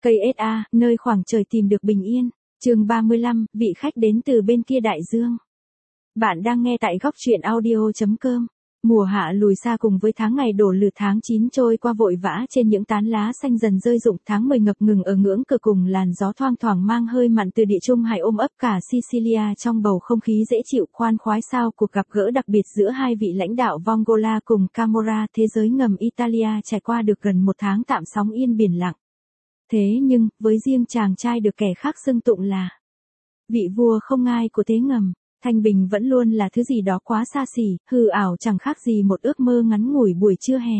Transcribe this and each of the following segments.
Cây SA, nơi khoảng trời tìm được bình yên. Chương 35, vị khách đến từ bên kia đại dương. Bạn đang nghe tại góc truyện audio.com. Mùa hạ lùi xa cùng với tháng ngày đổ lửa, tháng 9 trôi qua vội vã trên những tán lá xanh dần rơi rụng, tháng 10 ngập ngừng ở ngưỡng cửa cùng làn gió thoang thoảng mang hơi mặn từ địa trung hải ôm ấp cả Sicilia trong bầu không khí dễ chịu khoan khoái. Sau cuộc gặp gỡ đặc biệt giữa hai vị lãnh đạo Vongola cùng Camorra, thế giới ngầm Italia trải qua được gần một tháng tạm sóng yên biển lặng. Thế nhưng, với riêng chàng trai được kẻ khác xưng tụng là vị vua không ai của thế ngầm, thanh bình vẫn luôn là thứ gì đó quá xa xỉ, hư ảo, chẳng khác gì một ước mơ ngắn ngủi buổi trưa hè.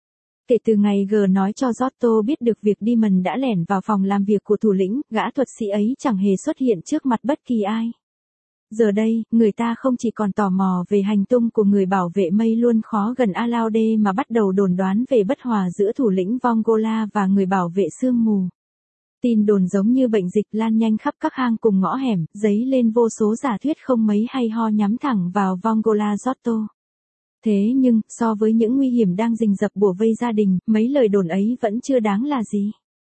Kể từ ngày G nói cho Giotto biết được việc Damon đã lẻn vào phòng làm việc của thủ lĩnh, gã thuật sĩ ấy chẳng hề xuất hiện trước mặt bất kỳ ai. Giờ đây, người ta không chỉ còn tò mò về hành tung của người bảo vệ mây luôn khó gần Alaude mà bắt đầu đồn đoán về bất hòa giữa thủ lĩnh Vongola và người bảo vệ sương mù. Tin đồn giống như bệnh dịch lan nhanh khắp các hang cùng ngõ hẻm, dấy lên vô số giả thuyết không mấy hay ho nhắm thẳng vào Vongola Giotto. Thế nhưng, so với những nguy hiểm đang rình rập bủa vây gia đình, mấy lời đồn ấy vẫn chưa đáng là gì.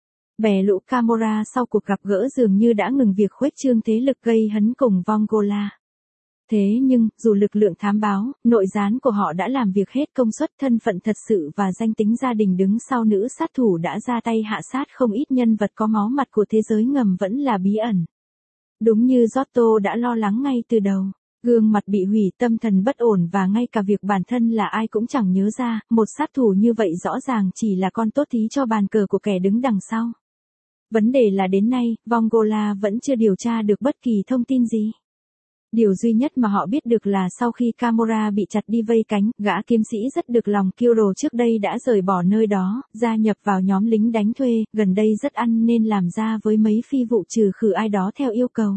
Bè lũ Camorra sau cuộc gặp gỡ dường như đã ngừng việc khuếch trương thế lực gây hấn cùng Vongola. Thế nhưng, dù lực lượng thám báo, nội gián của họ đã làm việc hết công suất, thân phận thật sự và danh tính gia đình đứng sau nữ sát thủ đã ra tay hạ sát không ít nhân vật có máu mặt của thế giới ngầm vẫn là bí ẩn. Đúng như Giotto đã lo lắng ngay từ đầu, gương mặt bị hủy, tâm thần bất ổn và ngay cả việc bản thân là ai cũng chẳng nhớ ra, một sát thủ như vậy rõ ràng chỉ là con tốt thí cho bàn cờ của kẻ đứng đằng sau. Vấn đề là đến nay, Vongola vẫn chưa điều tra được bất kỳ thông tin gì. Điều duy nhất mà họ biết được là sau khi Camorra bị chặt đi vây cánh, gã kiếm sĩ rất được lòng Kiro trước đây đã rời bỏ nơi đó, gia nhập vào nhóm lính đánh thuê, gần đây rất ăn nên làm ra với mấy phi vụ trừ khử ai đó theo yêu cầu.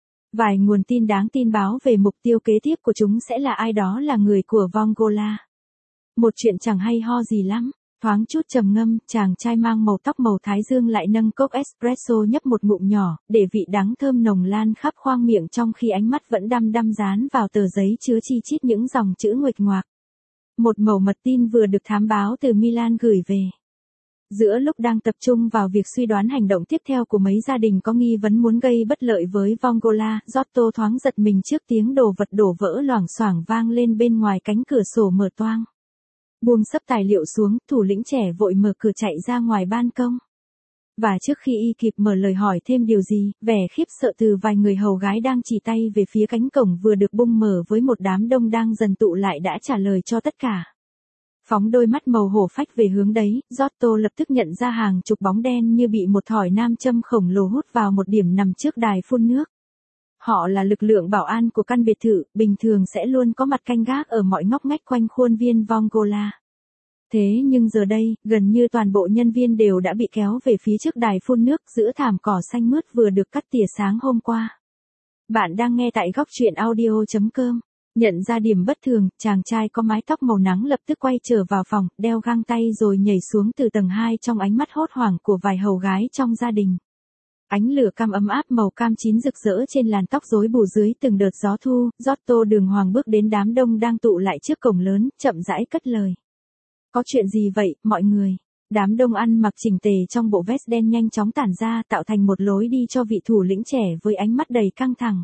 Vài nguồn tin đáng tin báo về mục tiêu kế tiếp của chúng sẽ là ai đó là người của Vongola. Một chuyện chẳng hay ho gì lắm. Thoáng chút trầm ngâm, chàng trai mang màu tóc màu thái dương lại nâng cốc espresso nhấp một ngụm nhỏ, để vị đắng thơm nồng lan khắp khoang miệng trong khi ánh mắt vẫn đăm đăm dán vào tờ giấy chứa chi chít những dòng chữ nguệch ngoạc. Một mẩu mật tin vừa được thám báo từ Milan gửi về. Giữa lúc đang tập trung vào việc suy đoán hành động tiếp theo của mấy gia đình có nghi vấn muốn gây bất lợi với Vongola, Giotto thoáng giật mình trước tiếng đồ vật đổ vỡ loảng xoảng vang lên bên ngoài cánh cửa sổ mở toang. Buông sấp tài liệu xuống, thủ lĩnh trẻ vội mở cửa chạy ra ngoài ban công. Và trước khi y kịp mở lời hỏi thêm điều gì, vẻ khiếp sợ từ vài người hầu gái đang chỉ tay về phía cánh cổng vừa được bung mở với một đám đông đang dần tụ lại đã trả lời cho tất cả. Phóng đôi mắt màu hổ phách về hướng đấy, Giotto lập tức nhận ra hàng chục bóng đen như bị một thỏi nam châm khổng lồ hút vào một điểm nằm trước đài phun nước. Họ là lực lượng bảo an của căn biệt thự, bình thường sẽ luôn có mặt canh gác ở mọi ngóc ngách quanh khuôn viên Vongola. Thế nhưng giờ đây, gần như toàn bộ nhân viên đều đã bị kéo về phía trước đài phun nước giữa thảm cỏ xanh mướt vừa được cắt tỉa sáng hôm qua. Bạn đang nghe tại góc truyện audio.com. Nhận ra điểm bất thường, chàng trai có mái tóc màu nắng lập tức quay trở vào phòng, đeo găng tay rồi nhảy xuống từ tầng 2 trong ánh mắt hốt hoảng của vài hầu gái trong gia đình. Ánh lửa cam ấm áp màu cam chín rực rỡ trên làn tóc rối bù dưới từng đợt gió thu, Giotto đường hoàng bước đến đám đông đang tụ lại trước cổng lớn, chậm rãi cất lời. Có chuyện gì vậy, mọi người? Đám đông ăn mặc chỉnh tề trong bộ vest đen nhanh chóng tản ra tạo thành một lối đi cho vị thủ lĩnh trẻ với ánh mắt đầy căng thẳng.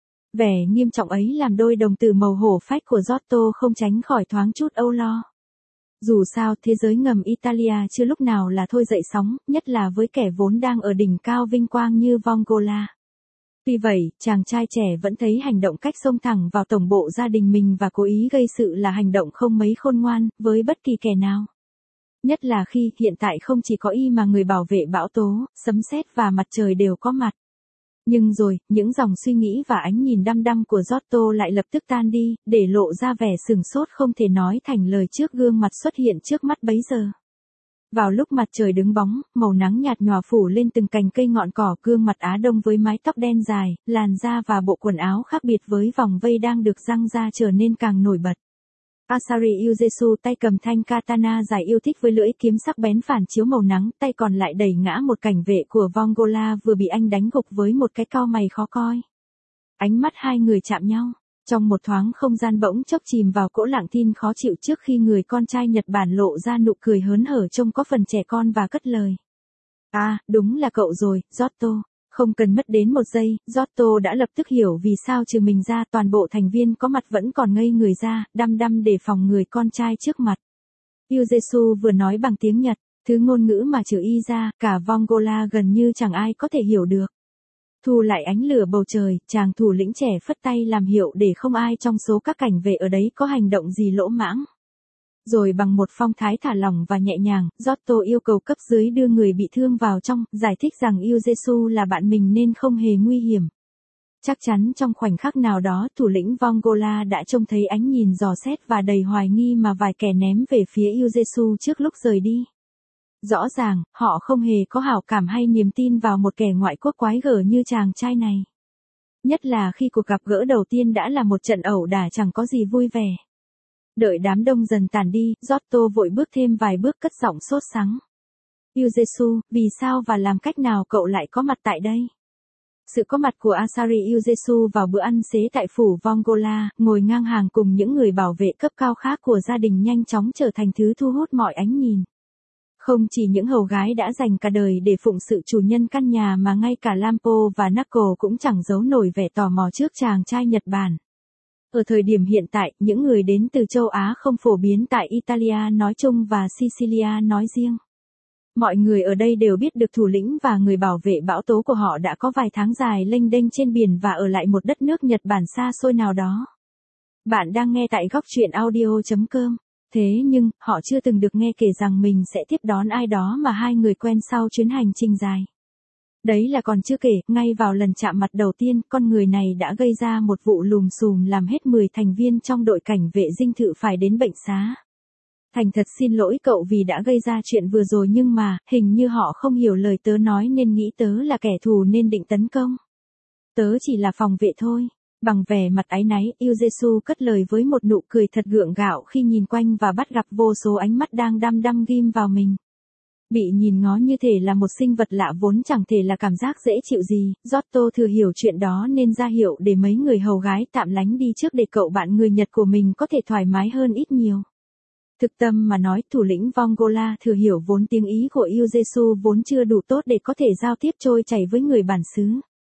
Vẻ nghiêm trọng ấy làm đôi đồng tử màu hổ phách của Giotto không tránh khỏi thoáng chút âu lo. Dù sao, thế giới ngầm Italia chưa lúc nào là thôi dậy sóng, nhất là với kẻ vốn đang ở đỉnh cao vinh quang như Vongola. Tuy vậy, chàng trai trẻ vẫn thấy hành động cách xông thẳng vào tổng bộ gia đình mình và cố ý gây sự là hành động không mấy khôn ngoan, với bất kỳ kẻ nào. Nhất là khi, hiện tại không chỉ có y mà người bảo vệ bão tố, sấm sét và mặt trời đều có mặt. Nhưng rồi, những dòng suy nghĩ và ánh nhìn đăm đăm của Giotto lại lập tức tan đi, để lộ ra vẻ sửng sốt không thể nói thành lời trước gương mặt xuất hiện trước mắt bấy giờ. Vào lúc mặt trời đứng bóng, màu nắng nhạt nhòa phủ lên từng cành cây ngọn cỏ, gương mặt Á Đông với mái tóc đen dài, làn da và bộ quần áo khác biệt với vòng vây đang được răng ra trở nên càng nổi bật. Asari Ujesu tay cầm thanh katana dài yêu thích với lưỡi kiếm sắc bén phản chiếu màu nắng, tay còn lại đẩy ngã một cảnh vệ của Vongola vừa bị anh đánh gục với một cái cau mày khó coi. Ánh mắt hai người chạm nhau. Trong một thoáng không gian bỗng chốc chìm vào cỗ lặng thinh khó chịu trước khi người con trai Nhật Bản lộ ra nụ cười hớn hở trông có phần trẻ con và cất lời. À, đúng là cậu rồi, Giotto. Không cần mất đến một giây, Giotto đã lập tức hiểu vì sao trừ mình ra toàn bộ thành viên có mặt vẫn còn ngây người ra, đăm đăm đề phòng người con trai trước mặt. Yujesu vừa nói bằng tiếng Nhật, thứ ngôn ngữ mà trừ y ra, cả Vongola gần như chẳng ai có thể hiểu được. Thu lại ánh lửa bầu trời, chàng thủ lĩnh trẻ phất tay làm hiệu để không ai trong số các cảnh vệ ở đấy có hành động gì lỗ mãng. Rồi bằng một phong thái thả lỏng và nhẹ nhàng, Giotto yêu cầu cấp dưới đưa người bị thương vào trong, giải thích rằng Yujesu là bạn mình nên không hề nguy hiểm. Chắc chắn trong khoảnh khắc nào đó thủ lĩnh Vongola đã trông thấy ánh nhìn dò xét và đầy hoài nghi mà vài kẻ ném về phía Yujesu trước lúc rời đi. Rõ ràng, họ không hề có hảo cảm hay niềm tin vào một kẻ ngoại quốc quái gở như chàng trai này. Nhất là khi cuộc gặp gỡ đầu tiên đã là một trận ẩu đả chẳng có gì vui vẻ. Đợi đám đông dần tàn đi, Giotto vội bước thêm vài bước cất giọng sốt sắng. Yujesu, vì sao và làm cách nào cậu lại có mặt tại đây? Sự có mặt của Asari Yujesu vào bữa ăn xế tại phủ Vongola, ngồi ngang hàng cùng những người bảo vệ cấp cao khác của gia đình nhanh chóng trở thành thứ thu hút mọi ánh nhìn. Không chỉ những hầu gái đã dành cả đời để phụng sự chủ nhân căn nhà mà ngay cả Lampo và Nako cũng chẳng giấu nổi vẻ tò mò trước chàng trai Nhật Bản. Ở thời điểm hiện tại, những người đến từ châu Á không phổ biến tại Italia nói chung và Sicilia nói riêng. Mọi người ở đây đều biết được thủ lĩnh và người bảo vệ bão tố của họ đã có vài tháng dài lênh đênh trên biển và ở lại một đất nước Nhật Bản xa xôi nào đó. Bạn đang nghe tại góc truyện audio.com. Thế nhưng, họ chưa từng được nghe kể rằng mình sẽ tiếp đón ai đó mà hai người quen sau chuyến hành trình dài. Đấy là còn chưa kể, ngay vào lần chạm mặt đầu tiên, con người này đã gây ra một vụ lùm xùm làm hết 10 thành viên trong đội cảnh vệ dinh thự phải đến bệnh xá. Thành thật xin lỗi cậu vì đã gây ra chuyện vừa rồi nhưng mà, hình như họ không hiểu lời tớ nói nên nghĩ tớ là kẻ thù nên định tấn công. Tớ chỉ là phòng vệ thôi. Bằng vẻ mặt áy náy, Yujesu cất lời với một nụ cười thật gượng gạo khi nhìn quanh và bắt gặp vô số ánh mắt đang đăm đăm ghim vào mình. Bị nhìn ngó như thể là một sinh vật lạ vốn chẳng thể là cảm giác dễ chịu gì, Giotto thừa hiểu chuyện đó nên ra hiệu để mấy người hầu gái tạm lánh đi trước để cậu bạn người Nhật của mình có thể thoải mái hơn ít nhiều. Thực tâm mà nói, thủ lĩnh Vongola thừa hiểu vốn tiếng Ý của Yujesu vốn chưa đủ tốt để có thể giao tiếp trôi chảy với người bản xứ.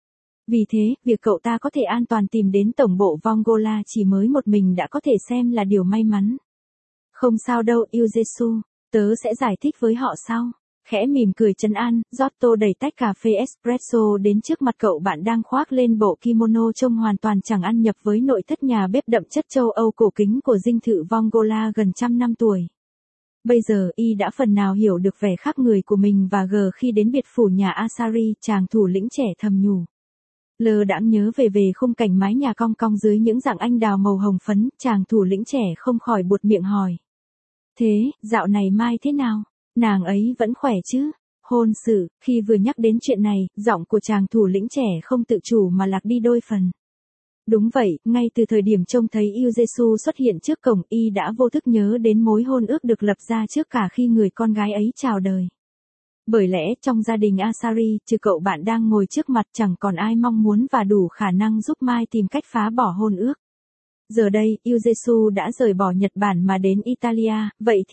Vì thế, việc cậu ta có thể an toàn tìm đến tổng bộ Vongola chỉ mới một mình đã có thể xem là điều may mắn. Không sao đâu Yujesu, tớ sẽ giải thích với họ sau. Khẽ mỉm cười trấn an, Giotto đẩy tách cà phê espresso đến trước mặt cậu bạn đang khoác lên bộ kimono trông hoàn toàn chẳng ăn nhập với nội thất nhà bếp đậm chất châu Âu cổ kính của dinh thự Vongola gần trăm năm tuổi. Bây giờ y đã phần nào hiểu được vẻ khác người của mình và gờ khi đến biệt phủ nhà Asari, chàng thủ lĩnh trẻ thầm nhủ. Lơ đãng nhớ về khung cảnh mái nhà cong cong dưới những rặng anh đào màu hồng phấn, chàng thủ lĩnh trẻ không khỏi buột miệng hỏi. Thế, dạo này Mai thế nào? Nàng ấy vẫn khỏe chứ? Hôn sự, khi vừa nhắc đến chuyện này, giọng của chàng thủ lĩnh trẻ không tự chủ mà lạc đi đôi phần. Đúng vậy, ngay từ thời điểm trông thấy Yujesu xuất hiện trước cổng y đã vô thức nhớ đến mối hôn ước được lập ra trước cả khi người con gái ấy chào đời. Bởi lẽ trong gia đình Asari, trừ cậu bạn đang ngồi trước mặt chẳng còn ai mong muốn và đủ khả năng giúp Mai tìm cách phá bỏ hôn ước. Giờ đây, Yujesu đã rời bỏ Nhật Bản mà đến Italia, vậy thì...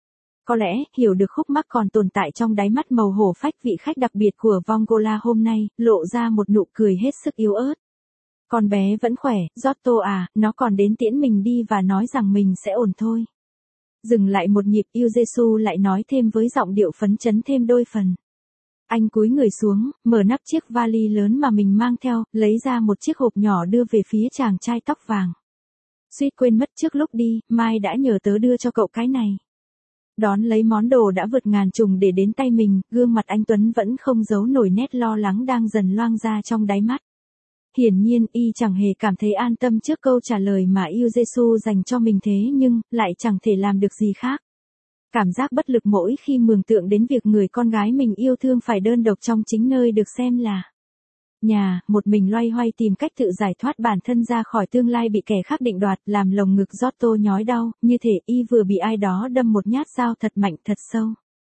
Có lẽ, hiểu được khúc mắc còn tồn tại trong đáy mắt màu hổ phách vị khách đặc biệt của Vongola hôm nay, lộ ra một nụ cười hết sức yếu ớt. Con bé vẫn khỏe, Giotto à, nó còn đến tiễn mình đi và nói rằng mình sẽ ổn thôi. Dừng lại một nhịp, Yujesu lại nói thêm với giọng điệu phấn chấn thêm đôi phần. Anh cúi người xuống, mở nắp chiếc vali lớn mà mình mang theo, lấy ra một chiếc hộp nhỏ đưa về phía chàng trai tóc vàng. Suýt quên mất trước lúc đi, Mai đã nhờ tớ đưa cho cậu cái này. Đón lấy món đồ đã vượt ngàn trùng để đến tay mình, gương mặt anh Tuấn vẫn không giấu nổi nét lo lắng đang dần loang ra trong đáy mắt. Hiển nhiên, y chẳng hề cảm thấy an tâm trước câu trả lời mà Yujesu dành cho mình thế nhưng, lại chẳng thể làm được gì khác. Cảm giác bất lực mỗi khi mường tượng đến việc người con gái mình yêu thương phải đơn độc trong chính nơi được xem là nhà, một mình loay hoay tìm cách tự giải thoát bản thân ra khỏi tương lai bị kẻ khác định đoạt, làm lồng ngực Giotto nhói đau, như thể y vừa bị ai đó đâm một nhát dao thật mạnh thật sâu.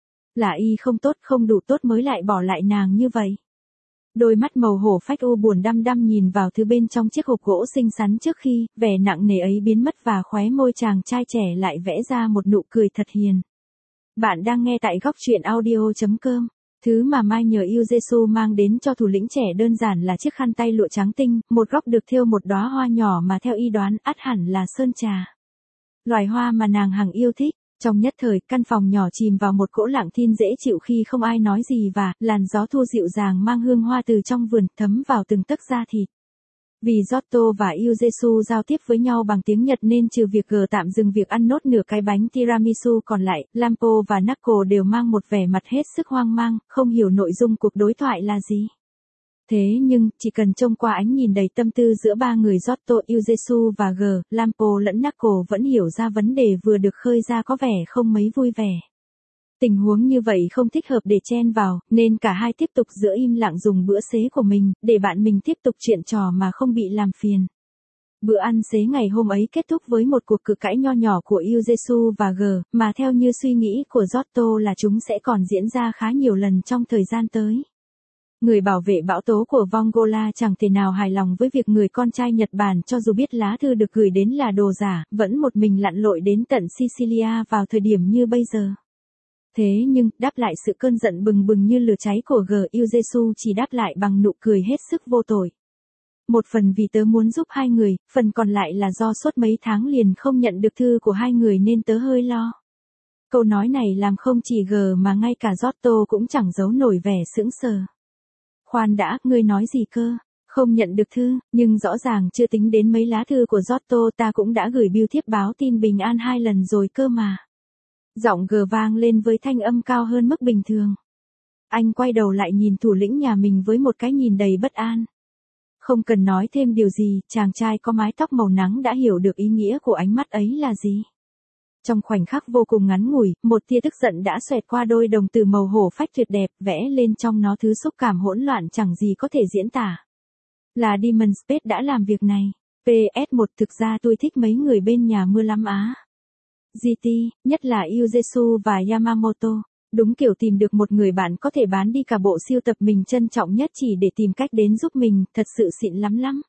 Là y không tốt không đủ tốt mới lại bỏ lại nàng như vậy. Đôi mắt màu hổ phách u buồn đăm đăm nhìn vào thứ bên trong chiếc hộp gỗ xinh xắn trước khi vẻ nặng nề ấy biến mất và khóe môi chàng trai trẻ lại vẽ ra một nụ cười thật hiền. Bạn đang nghe tại góc truyện audio.com. Thứ mà Mai nhờ Yu Jesu mang đến cho thủ lĩnh trẻ đơn giản là chiếc khăn tay lụa trắng tinh, một góc được thêu một đóa hoa nhỏ mà theo y đoán ắt hẳn là sơn trà. Loài hoa mà nàng hằng yêu thích. Trong nhất thời, căn phòng nhỏ chìm vào một cỗ lặng thinh dễ chịu khi không ai nói gì và làn gió thu dịu dàng mang hương hoa từ trong vườn thấm vào từng tấc da thịt. Vì Giotto và Yu Jesu giao tiếp với nhau bằng tiếng Nhật nên trừ việc G tạm dừng việc ăn nốt nửa cái bánh tiramisu còn lại, Lampo và Nako đều mang một vẻ mặt hết sức hoang mang, không hiểu nội dung cuộc đối thoại là gì. Thế nhưng, chỉ cần trông qua ánh nhìn đầy tâm tư giữa ba người Giotto, Yu Jesu và G, Lampo lẫn Nako vẫn hiểu ra vấn đề vừa được khơi ra có vẻ không mấy vui vẻ. Tình huống như vậy không thích hợp để chen vào, nên cả hai tiếp tục giữ im lặng dùng bữa xế của mình, để bạn mình tiếp tục chuyện trò mà không bị làm phiền. Bữa ăn xế ngày hôm ấy kết thúc với một cuộc cự cãi nho nhỏ của Yu Jesu và G, mà theo như suy nghĩ của Giotto là chúng sẽ còn diễn ra khá nhiều lần trong thời gian tới. Người bảo vệ bão tố của Vongola chẳng thể nào hài lòng với việc người con trai Nhật Bản cho dù biết lá thư được gửi đến là đồ giả, vẫn một mình lặn lội đến tận Sicilia vào thời điểm như bây giờ. Thế nhưng, đáp lại sự cơn giận bừng bừng như lửa cháy của G, Yu Jesu chỉ đáp lại bằng nụ cười hết sức vô tội. Một phần vì tớ muốn giúp hai người, phần còn lại là do suốt mấy tháng liền không nhận được thư của hai người nên tớ hơi lo. Câu nói này làm không chỉ G mà ngay cả Giotto cũng chẳng giấu nổi vẻ sững sờ. Khoan đã, ngươi nói gì cơ? Không nhận được thư, nhưng rõ ràng chưa tính đến mấy lá thư của Giotto ta cũng đã gửi bưu thiếp báo tin bình an 2 lần rồi cơ mà. Giọng G vang lên với thanh âm cao hơn mức bình thường. Anh quay đầu lại nhìn thủ lĩnh nhà mình với một cái nhìn đầy bất an. Không cần nói thêm điều gì, chàng trai có mái tóc màu nắng đã hiểu được ý nghĩa của ánh mắt ấy là gì. Trong khoảnh khắc vô cùng ngắn ngủi, một tia tức giận đã xoẹt qua đôi đồng tử màu hổ phách tuyệt đẹp, vẽ lên trong nó thứ xúc cảm hỗn loạn chẳng gì có thể diễn tả. Là Demon Space đã làm việc này. PS1 thực ra tôi thích mấy người bên nhà mưa lắm á. GT, nhất là Yu Jesu và Yamamoto. Đúng kiểu tìm được một người bạn có thể bán đi cả bộ siêu tập mình trân trọng nhất chỉ để tìm cách đến giúp mình, thật sự xịn lắm lắm.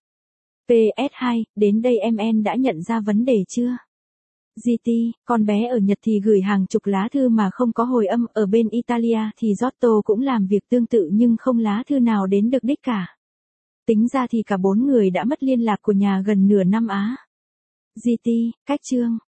PS2, đến đây em đã nhận ra vấn đề chưa? GT, con bé ở Nhật thì gửi hàng chục lá thư mà không có hồi âm, ở bên Italia thì Giotto cũng làm việc tương tự nhưng không lá thư nào đến được đích cả. Tính ra thì cả 4 người đã mất liên lạc của nhà gần nửa năm á. GT, cách chương.